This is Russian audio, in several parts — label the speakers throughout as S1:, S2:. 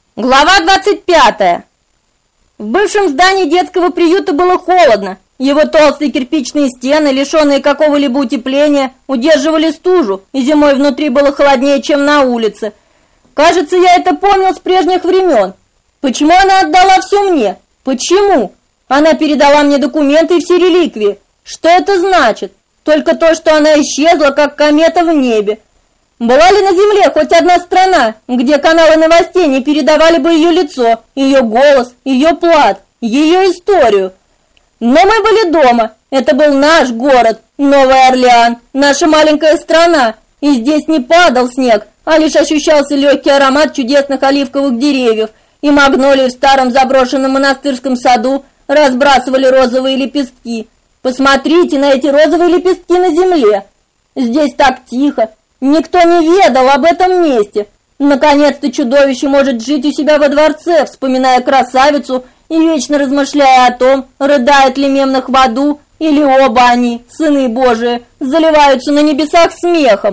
S1: Глава 25. В бывшем здании детского приюта было холодно. Его толстые кирпичные стены, лишенные какого-либо утепления, удерживали стужу, и зимой внутри было холоднее, чем на улице. Кажется, я это помнил с прежних времен. Почему она отдала все мне? Почему? Она передала мне документы и все реликвии. Что это значит? Только то, что она исчезла, как комета в небе. Была ли на Земле хоть одна страна, где каналы новостей не передавали бы ее лицо, ее голос, ее плат, ее историю? Но мы были дома. Это был наш город, Новый Орлеан, наша маленькая страна. И здесь не падал снег, а лишь ощущался легкий аромат чудесных оливковых деревьев, и магнолии в старом заброшенном монастырском саду разбрасывали розовые лепестки. Посмотрите на эти розовые лепестки на земле. Здесь так тихо. Никто не ведал об этом месте. Наконец-то чудовище может жить у себя во дворце, вспоминая красавицу и вечно размышляя о том, рыдает ли Мемнах в аду, или оба они, сыны Божии, заливаются на небесах смехом.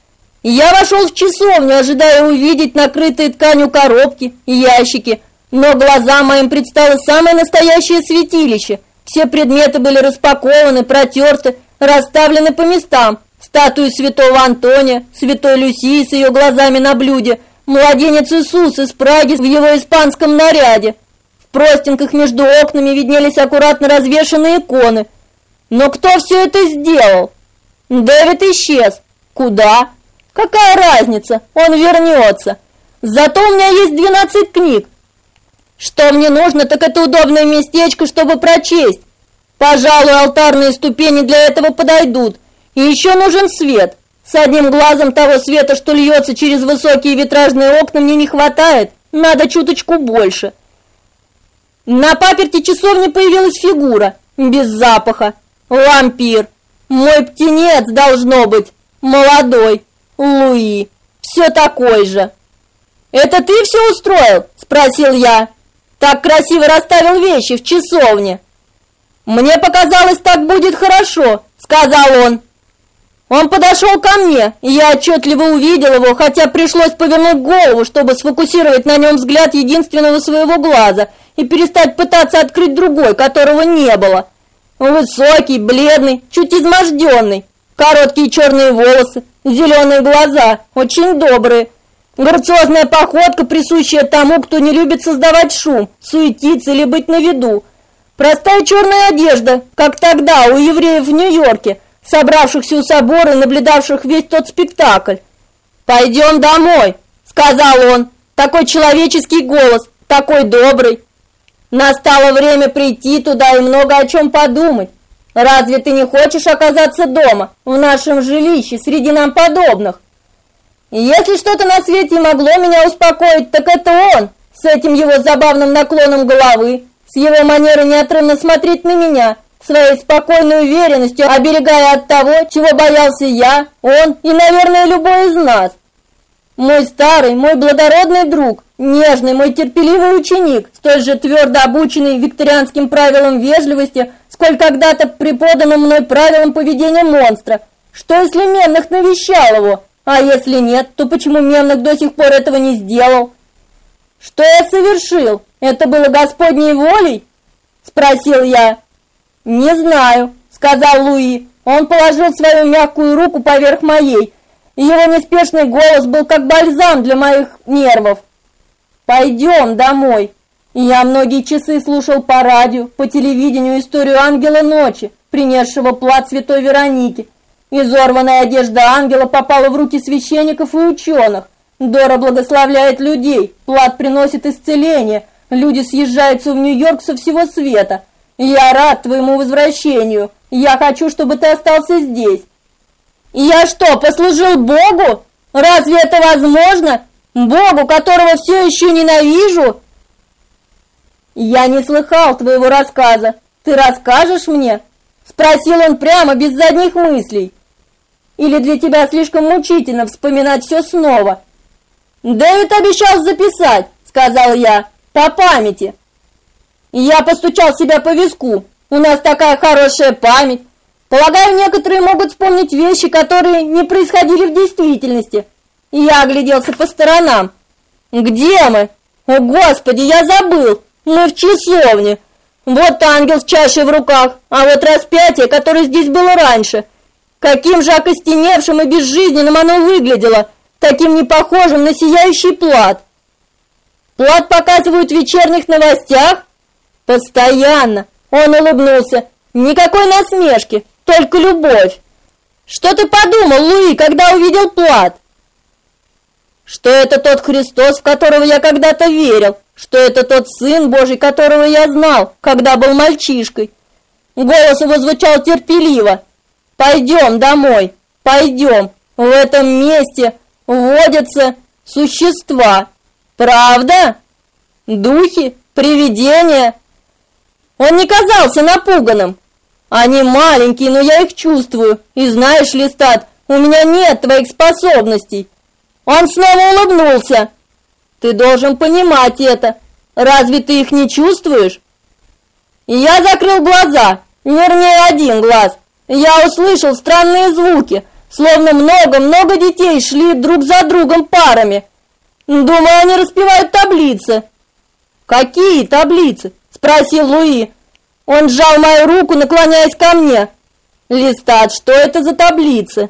S1: Я вошел в часовню, ожидая увидеть накрытые тканью коробки и ящики, но глазам моим предстало самое настоящее святилище. Все предметы были распакованы, протерты, расставлены по местам. Статуи святого Антония, святой Люсии с ее глазами на блюде, младенец Иисус из Праги в его испанском наряде. В простенках между окнами виднелись аккуратно развешанные иконы. Но кто все это сделал? Дэвид исчез. Куда? Какая разница? Он вернется. Зато у меня есть 12 книг. Что мне нужно, так это удобное местечко, чтобы прочесть. Пожалуй, алтарные ступени для этого подойдут. И еще нужен свет. С одним глазом того света, что льется через высокие витражные окна, мне не хватает. Надо чуточку больше. На паперти часовни появилась фигура. Без запаха. Вампир. Мой птенец, должно быть. Молодой. Луи. Все такой же. «Это ты все устроил?» – спросил я. «Так красиво расставил вещи в часовне». «Мне показалось, так будет хорошо», – сказал он. Он подошел ко мне, и я отчетливо увидел его, хотя пришлось повернуть голову, чтобы сфокусировать на нем взгляд единственного своего глаза и перестать пытаться открыть другой, которого не было. Высокий, бледный, чуть изможденный, короткие черные волосы, зеленые глаза, очень добрые, грациозная походка, присущая тому, кто не любит создавать шум, суетиться или быть на виду, простая черная одежда, как тогда у евреев в Нью-Йорке, собравшихся у собора и наблюдавших весь тот спектакль. «Пойдем домой», — сказал он, такой человеческий голос, такой добрый. «Настало время прийти туда и много о чем подумать. Разве ты не хочешь оказаться дома, в нашем жилище, среди нам подобных?» Если что-то на свете могло меня успокоить, так это он, с этим его забавным наклоном головы, с его манерой неотрывно смотреть на меня, своей спокойной уверенностью, оберегая от того, чего боялся я, он и, наверное, любой из нас. Мой старый, мой благородный друг, нежный, мой терпеливый ученик, столь же твердо обученный викторианским правилам вежливости, сколь когда-то преподанным мной правилам поведения монстра. Что если Мемнах навещал его? А если нет, то почему Мемнах до сих пор этого не сделал? Что я совершил? Это было Господней волей? Спросил я. «Не знаю», — сказал Луи. Он положил свою мягкую руку поверх моей. Его неспешный голос был как бальзам для моих нервов. «Пойдем домой». И я многие часы слушал по радио, по телевидению историю ангела ночи, принесшего плат святой Вероники. Изорванная одежда ангела попала в руки священников и ученых. Дора благословляет людей, плат приносит исцеление. Люди съезжаются в Нью-Йорк со всего света. Я рад твоему возвращению. Я хочу, чтобы ты остался здесь. Я что, послужил Богу? Разве это возможно? Богу, которого все еще ненавижу? Я не слыхал твоего рассказа. Ты расскажешь мне? Спросил он прямо, без задних мыслей. Или для тебя слишком мучительно вспоминать все снова? Дэвид обещал записать, сказал я, по памяти. Я постучал себя по виску. У нас такая хорошая память. Полагаю, некоторые могут вспомнить вещи, которые не происходили в действительности. И я огляделся по сторонам. Где мы? О, Господи, я забыл! Мы в часовне! Вот ангел с чашей в руках, а вот распятие, которое здесь было раньше. Каким же окостеневшим и безжизненным оно выглядело, таким непохожим на сияющий плат. Плат показывают в вечерних новостях? Постоянно. Он улыбнулся. Никакой насмешки, только любовь. Что ты подумал, Луи, когда увидел плат? Что это тот Христос, в которого я когда-то верил, что это тот Сын Божий, которого я знал, когда был мальчишкой. Голос его звучал терпеливо. Пойдем домой, пойдем. В этом месте водятся существа. Правда? Духи, привидения. Он не казался напуганным. Они маленькие, но я их чувствую. И знаешь ли, Стат, у меня нет твоих способностей. Он снова улыбнулся. Ты должен понимать это. Разве ты их не чувствуешь? И я закрыл глаза, вернее, один глаз. Я услышал странные звуки, словно много-много детей шли друг за другом парами. Думаю, они распевают таблицы. Какие таблицы? Спросил Луи. Он сжал мою руку, наклоняясь ко мне. Листат, что это за таблицы?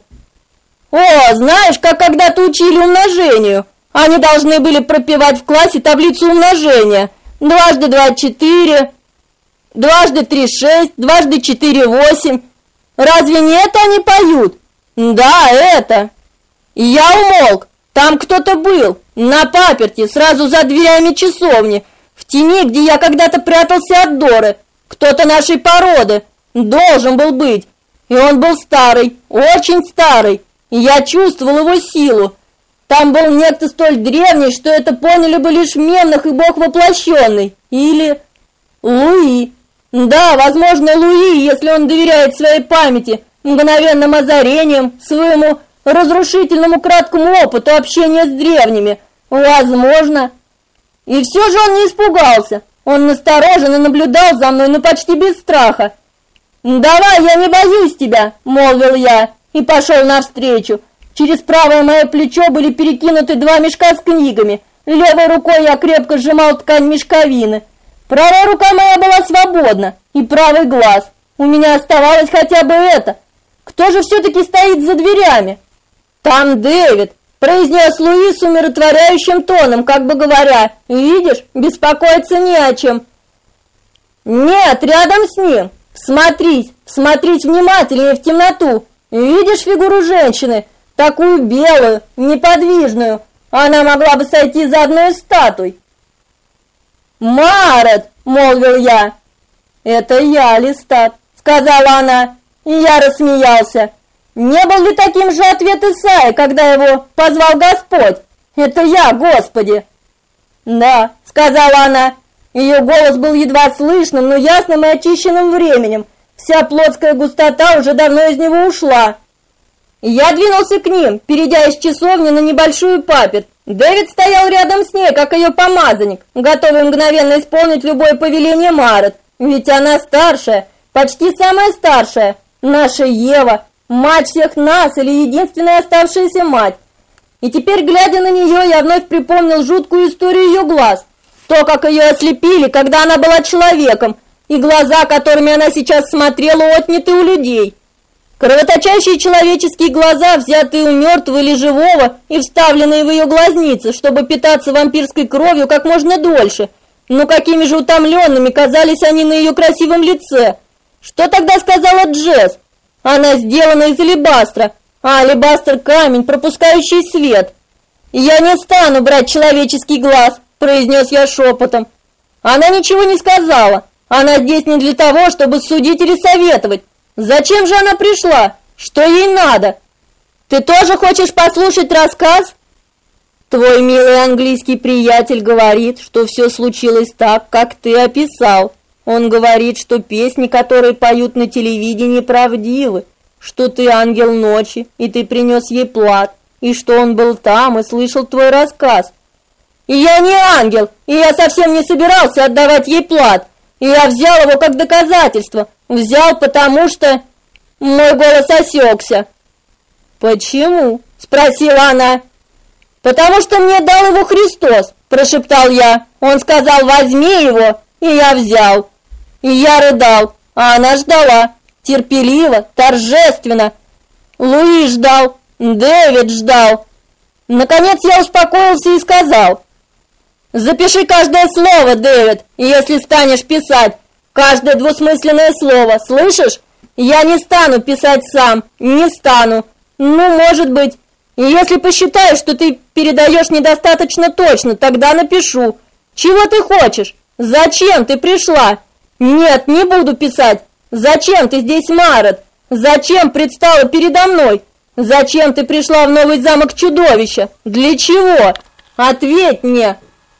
S1: О, знаешь, как когда-то учили умножению. Они должны были пропевать в классе таблицу умножения. 2 × 2 – 4, 2 × 3 – 6, 2 × 4 – 8. Разве не это они поют? Да, это. И я умолк. Там кто-то был, на паперти, сразу за дверями часовни, в тени, где я когда-то прятался от Доры. Кто-то нашей породы. Должен был быть. И он был старый, очень старый. И я чувствовал его силу. Там был некто столь древний, что это поняли бы лишь Мемнах и Бог воплощенный. Или Луи. Да, возможно, Луи, если он доверяет своей памяти, мгновенным озарениям, своему разрушительному краткому опыту общения с древними. Возможно. И все же он не испугался. Он настороженно наблюдал за мной, но почти без страха. «Давай, я не боюсь тебя», — молвил я, и пошел навстречу. Через правое мое плечо были перекинуты 2 мешка с книгами. Левой рукой я крепко сжимал ткань мешковины. Правая рука моя была свободна, и правый глаз. У меня оставалось хотя бы это. Кто же все-таки стоит за дверями? Там Дэвид, произнес Луи с умиротворяющим тоном, как бы говоря, видишь, беспокоиться не о чем. Нет, рядом с ним. Всмотрись внимательнее в темноту. Видишь фигуру женщины, такую белую, неподвижную. Она могла бы сойти за одну из статуй. «Марет!» — молвил я. «Это я, Листат», — сказала она, и я рассмеялся. Не был ли таким же ответ Исаии, когда его позвал Господь? «Это я, Господи!» «Да», — сказала она. Ее голос был едва слышным, но ясным и очищенным временем. Вся плотская густота уже давно из него ушла. Я двинулся к ним, перейдя из часовни на небольшую паперть. Дэвид стоял рядом с ней, как ее помазанник, готовый мгновенно исполнить любое повеление Марет. Ведь она старшая, почти самая старшая, наша Ева, мать всех нас или единственная оставшаяся мать. И теперь, глядя на нее, я вновь припомнил жуткую историю ее глаз. То, как ее ослепили, когда она была человеком, и глаза, которыми она сейчас смотрела, отняты у людей. Кровоточащие человеческие глаза, взятые у мертвого или живого и вставленные в ее глазницы, чтобы питаться вампирской кровью как можно дольше. Но какими же утомленными казались они на ее красивом лице. Что тогда сказала Джесс? Она сделана из алебастра, а алебастр — камень, пропускающий свет. «Я не стану брать человеческий глаз», — произнес я шепотом. Она ничего не сказала. Она здесь не для того, чтобы судить или советовать. Зачем же она пришла? Что ей надо? Ты тоже хочешь послушать рассказ? Твой милый английский приятель говорит, что все случилось так, как ты описал. Он говорит, что песни, которые поют на телевидении, правдивы, что ты ангел ночи, и ты принес ей плат, и что он был там и слышал твой рассказ. И я не ангел, и я совсем не собирался отдавать ей плат, и я взял его как доказательство. Взял, потому что... Мой голос осекся. «Почему?» — спросила она. «Потому что мне дал его Христос», – прошептал я. «Он сказал, возьми его», и я взял. И я рыдал, а она ждала, терпеливо, торжественно. Луи ждал, Дэвид ждал. Наконец я успокоился и сказал: «Запиши каждое слово, Дэвид, и если станешь писать, каждое двусмысленное слово, слышишь? Я не стану писать сам, не стану. Ну, может быть, и если посчитаю, что ты передаешь недостаточно точно, тогда напишу. Чего ты хочешь? Зачем ты пришла? Нет, не буду писать. Зачем ты здесь, Марет? Зачем предстала передо мной? Зачем ты пришла в новый замок чудовища? Для чего? Ответь мне!»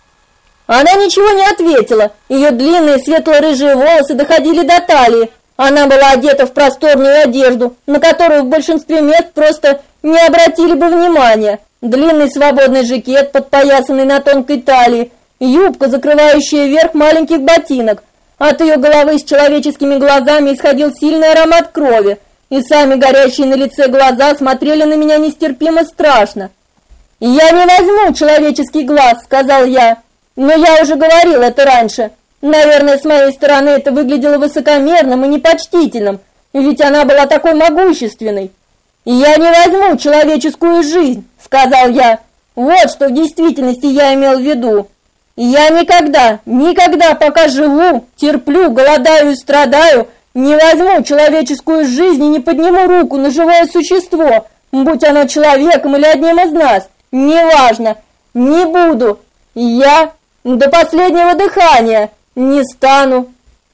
S1: Она ничего не ответила. Ее длинные светло-рыжие волосы доходили до талии. Она была одета в просторную одежду, на которую в большинстве мест просто не обратили бы внимания. Длинный свободный жакет, подпоясанный на тонкой талии, юбка, закрывающая верх маленьких ботинок. От ее головы с человеческими глазами исходил сильный аромат крови, и сами горящие на лице глаза смотрели на меня нестерпимо страшно. «Я не возьму человеческий глаз», — сказал я, — «но я уже говорил это раньше. Наверное, с моей стороны это выглядело высокомерным и непочтительным, ведь она была такой могущественной. «Я не возьму человеческую жизнь», — сказал я. Вот что в действительности я имел в виду. Я никогда, пока живу, терплю, голодаю и страдаю, не возьму человеческую жизнь и не подниму руку на живое существо, будь оно человеком или одним из нас. Неважно, не буду. Я до последнего дыхания не стану.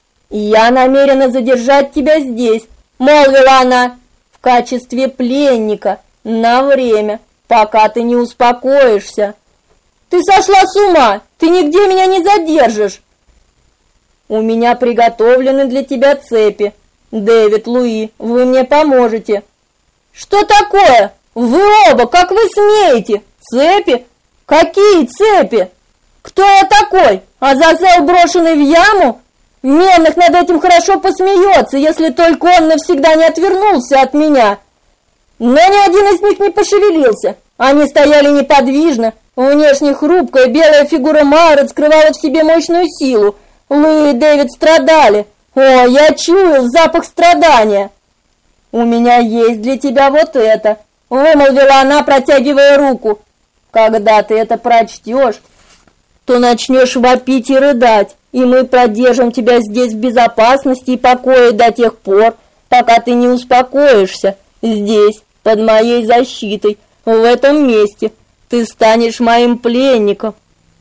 S1: «Я намерена задержать тебя здесь», — молвила она, — «в качестве пленника, на время, пока ты не успокоишься». «Ты сошла с ума! Ты нигде меня не задержишь!» «У меня приготовлены для тебя цепи. Дэвид, Луи, вы мне поможете». «Что такое? Вы оба, как вы смеете? Цепи? Какие цепи? Кто я такой? Азазел, брошенный в яму? Мельник над этим хорошо посмеется, если только он навсегда не отвернулся от меня». Но ни один из них не пошевелился. Они стояли неподвижно. Внешне хрупкая белая фигура Марет скрывала в себе мощную силу. Луи и Дэвид страдали. О, я чуял запах страдания. «У меня есть для тебя вот это», — вымолвила она, протягивая руку. «Когда ты это прочтешь, то начнешь вопить и рыдать, и мы продержим тебя здесь в безопасности и покое до тех пор, пока ты не успокоишься. Здесь, под моей защитой, в этом месте, ты станешь моим пленником».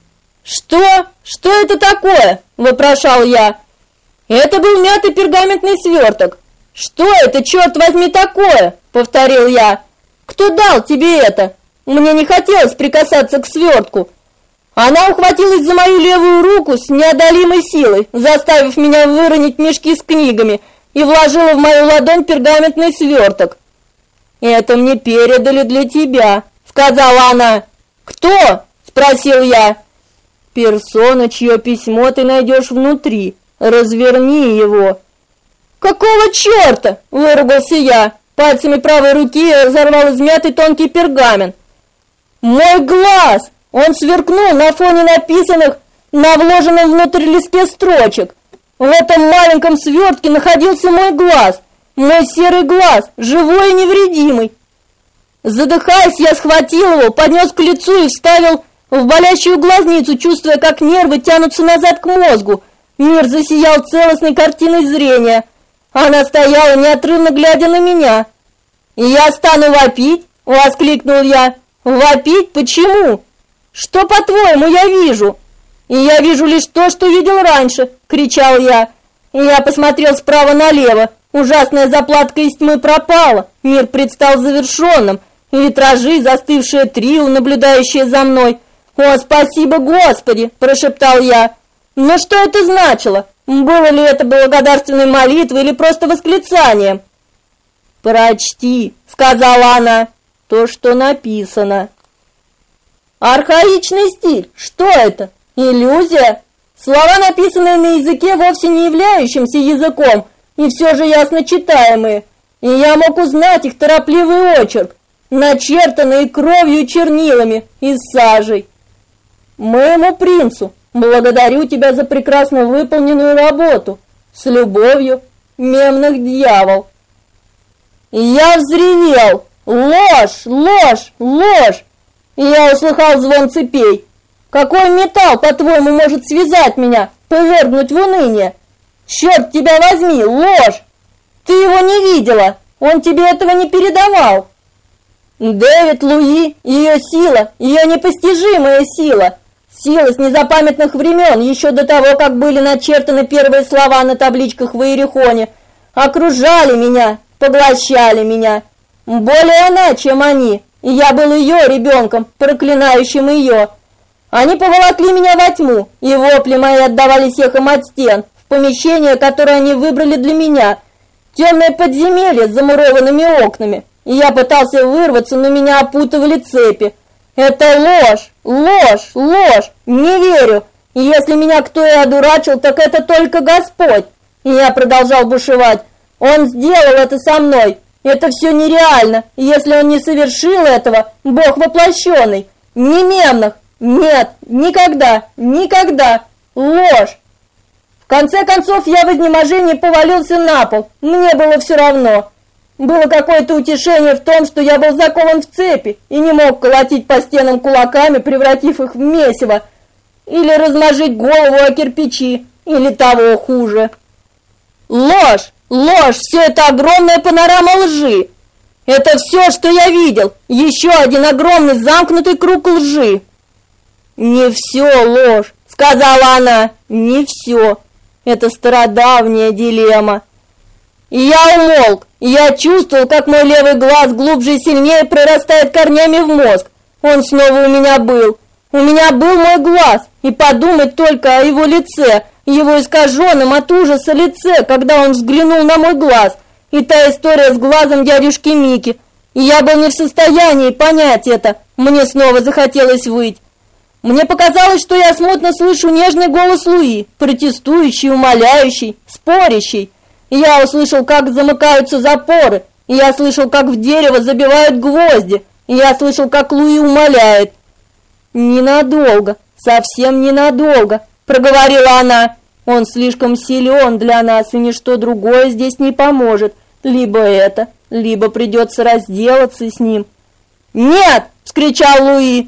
S1: «Что? Что это такое?» – вопрошал я. «Это был мятый пергаментный сверток». «Что это, черт возьми, такое?» – повторил я. «Кто дал тебе это?» Мне не хотелось прикасаться к свертку. Она ухватилась за мою левую руку с неодолимой силой, заставив меня выронить мешки с книгами, и вложила в мою ладонь пергаментный сверток. «Это мне передали для тебя», — сказала она. «Кто?» — спросил я. «Персона, чье письмо ты найдешь внутри. Разверни его». «Какого черта?» — выругался я. Пальцами правой руки я разорвал измятый тонкий пергамент. «Мой глаз!» Он сверкнул на фоне написанных на вложенном внутрь листе строчек. В этом маленьком свертке находился мой глаз, мой серый глаз, живой и невредимый. Задыхаясь, я схватил его, поднес к лицу и вставил в болящую глазницу, чувствуя, как нервы тянутся назад к мозгу. Мир засиял целостной картиной зрения. Она стояла, неотрывно глядя на меня. «И я стану вопить?» — воскликнул я. «Вопить? Почему? Что, по-твоему, я вижу?» «И я вижу лишь то, что видел раньше!» — кричал я. И я посмотрел справа налево. Ужасная заплатка из тьмы пропала. Мир предстал завершенным. И витражи, застывшее трио, наблюдающее за мной. «О, спасибо, Господи!» — прошептал я. «Но что это значило? Было ли это благодарственной молитвой или просто восклицанием?» «Прочти», — сказала она, — «то, что написано». Архаичный стиль. Что это? Иллюзия? Слова, написанные на языке, вовсе не являющимся языком, и все же ясно читаемые. И я мог узнать их торопливый очерк. начертанные кровью чернилами и сажей. Моему принцу, благодарю тебя за прекрасно выполненную работу. С любовью, Мемнах дьявол. И я взревел: ложь, ложь, ложь. И я услыхал звон цепей. Какой металл, по-твоему, может связать меня, повергнуть в уныние? Черт тебя возьми, ложь! Ты его не видела, он тебе этого не передавал. Дэвид Луи, ее сила, ее непостижимая сила, сила с незапамятных времен, еще до того, как были начертаны первые слова на табличках в Иерихоне, окружали меня, поглощали меня. Более она, чем они, и я был ее ребенком, проклинающим ее. Они поволокли меня во тьму, и вопли мои отдавались эхом от стен, в помещение, которое они выбрали для меня, темное подземелье с замурованными окнами. И я пытался вырваться, но меня опутывали цепи. Это ложь, ложь, ложь, не верю. И если меня кто и одурачил, так это только Господь. И я продолжал бушевать. Он сделал это со мной. Это все нереально. И если он не совершил этого, Бог воплощенный, не Мемнах. Нет, никогда, никогда. Ложь. В конце концов я в изнеможении повалился на пол. Мне было все равно. Было какое-то утешение в том, что я был закован в цепи и не мог колотить по стенам кулаками, превратив их в месиво, или размажить голову о кирпичи, или того хуже. Ложь, ложь, все это огромная панорама лжи. Это все, что я видел, еще один огромный замкнутый круг лжи. Не все ложь, сказала она, не все. Это стародавняя дилемма. И я умолк, и я чувствовал, как мой левый глаз глубже и сильнее прорастает корнями в мозг. Он снова у меня был. У меня был мой глаз, и подумать только о его лице, его искаженном от ужаса лице, когда он взглянул на мой глаз, и та история с глазом дядюшки Мики. И я был не в состоянии понять это. Мне снова захотелось выть. Мне показалось, что я смутно слышу нежный голос Луи, протестующий, умоляющий, спорящий. И я услышал, как замыкаются запоры, и я слышал, как в дерево забивают гвозди, и я слышал, как Луи умоляет. «Ненадолго, совсем ненадолго», — проговорила она. «Он слишком силен для нас, и ничто другое здесь не поможет. Либо это, либо придется разделаться с ним». «Нет!» — вскричал Луи.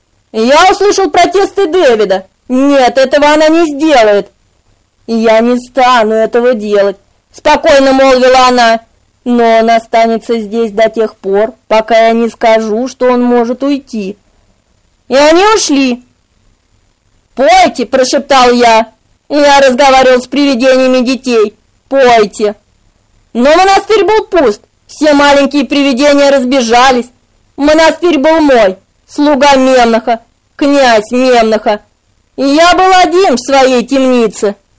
S1: Я услышал протесты Дэвида. «Нет, этого она не сделает». «И я не стану этого делать», — спокойно молвила она. «Но он останется здесь до тех пор, пока я не скажу, что он может уйти». И они ушли. «Пойте», — прошептал я. Я разговаривал с привидениями детей. «Пойте». Но монастырь был пуст. Все маленькие привидения разбежались. Монастырь был мой, слуга Мемнаха, князь Мемнаха. И я был один в своей темнице.